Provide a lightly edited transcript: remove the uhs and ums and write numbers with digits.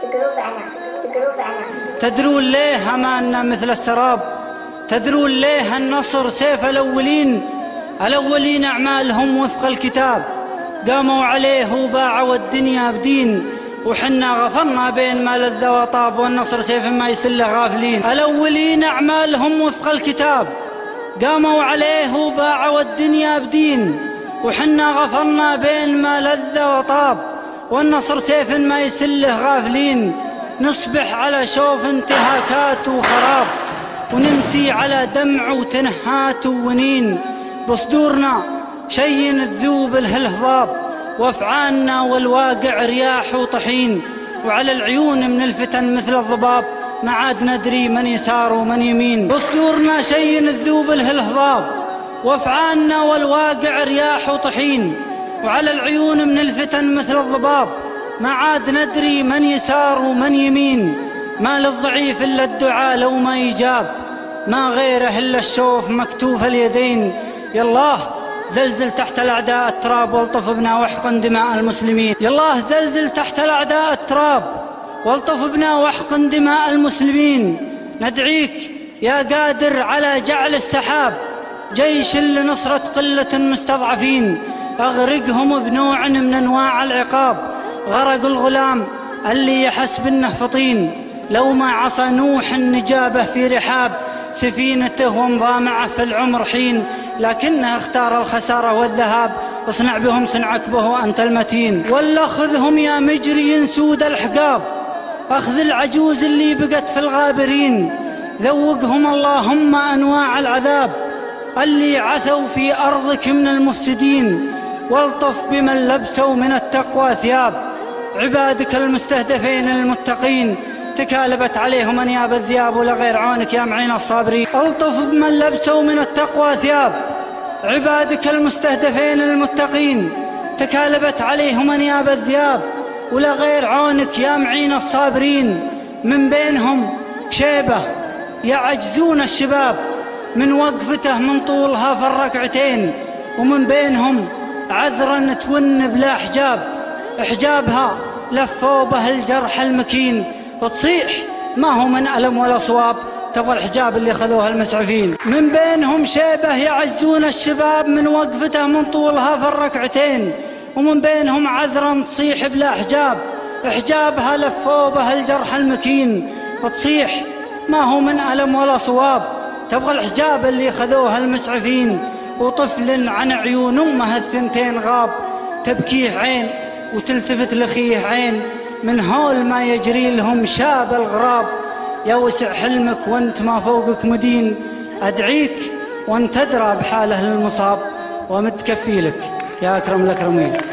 تدرون ليه أماننا مثل السراب؟ تدرون ليه النصر سيف الأولين أعمالهم وفق الكتاب، قاموا عليه وباعوا الدنيا بدين، وحنا غفرنا بين ما لذ وطاب، والنصر سيف ما يسله غافلين. الأولين أعمالهم وفق الكتاب، قاموا عليه وباعوا الدنيا بدين، وحنا غفرنا بين ما لذ وطاب، والنصر سيف ما يسله غافلين. نصبح على شوف انتهاكات وخراب، ونمسي على دمع وتنهات وونين، بصدورنا شي الذوب الهضاب، وافعالنا والواقع رياح وطحين، وعلى العيون من الفتن مثل الضباب، ما عاد ندري من يسار ومن يمين. بصدورنا شي الذوب الهضاب، وافعالنا والواقع رياح وطحين، وعلى العيون من الفتن مثل الضباب، ما عاد ندري من يسار ومن يمين. ما للضعيف إلا الدعاء لو ما يجاب، ما غيره إلا الشوف مكتوف اليدين. يا الله زلزل تحت الأعداء التراب، والطف بنا واحقن دماء المسلمين. يا الله زلزل تحت الأعداء التراب، والطف بنا واحقن دماء المسلمين. ندعيك يا قادر على جعل السحاب جيش لنصرة قلة المستضعفين، أغرقهم بنوع من أنواع العقاب، غرق الغلام اللي يحس بالنه فطين، لو ما عصى نوح النجابة في رحاب سفينته، ومضى معه في العمر حين، لكنه اختار الخسارة والذهاب. اصنع بهم صنعك به وأنت المتين، ولا خذهم يا مجري سود الحقاب، أخذ العجوز اللي بقت في الغابرين، ذوقهم اللهم أنواع العذاب اللي عثوا في أرضك من المفسدين، والطف بمن لبسوا من التقوى ثياب عبادك المستهدفين المتقين، تكالبت عليهم أنياب الذياب ولغير عونك يا معين الصابرين. الطف بمن لبسوا من التقوى ثياب عبادك المستهدفين المتقين، تكالبت عليهم أنياب الذياب ولغير عونك يا معين الصابرين. من بينهم شيبة يعجزون الشباب من وقفته من طولها في الركعتين، ومن بينهم عذرا تون بلا حجابها لفوا به الجرح المكين، وتصيح ما هو من ألم ولا صواب، تبغى الحجاب اللي خذوها المسعفين. من بينهم شيبة يعزون الشباب من وقفته من طولها في الركعتين، ومن بينهم عذرا تصيح بلا حجابها لفوا به الجرح المكين، وتصيح ما هو من ألم ولا صواب، تبغى الحجاب اللي خذوها المسعفين. وطفل عن عيون أمه الثنتين غاب، تبكيه عين وتلتفت لخيه عين، من هول ما يجري لهم شاب الغراب. يا وسع حلمك وانت ما فوقك مدين، أدعيك وانت تدرى بحاله المصاب، ومتكفي لك يا أكرم الأكرمين.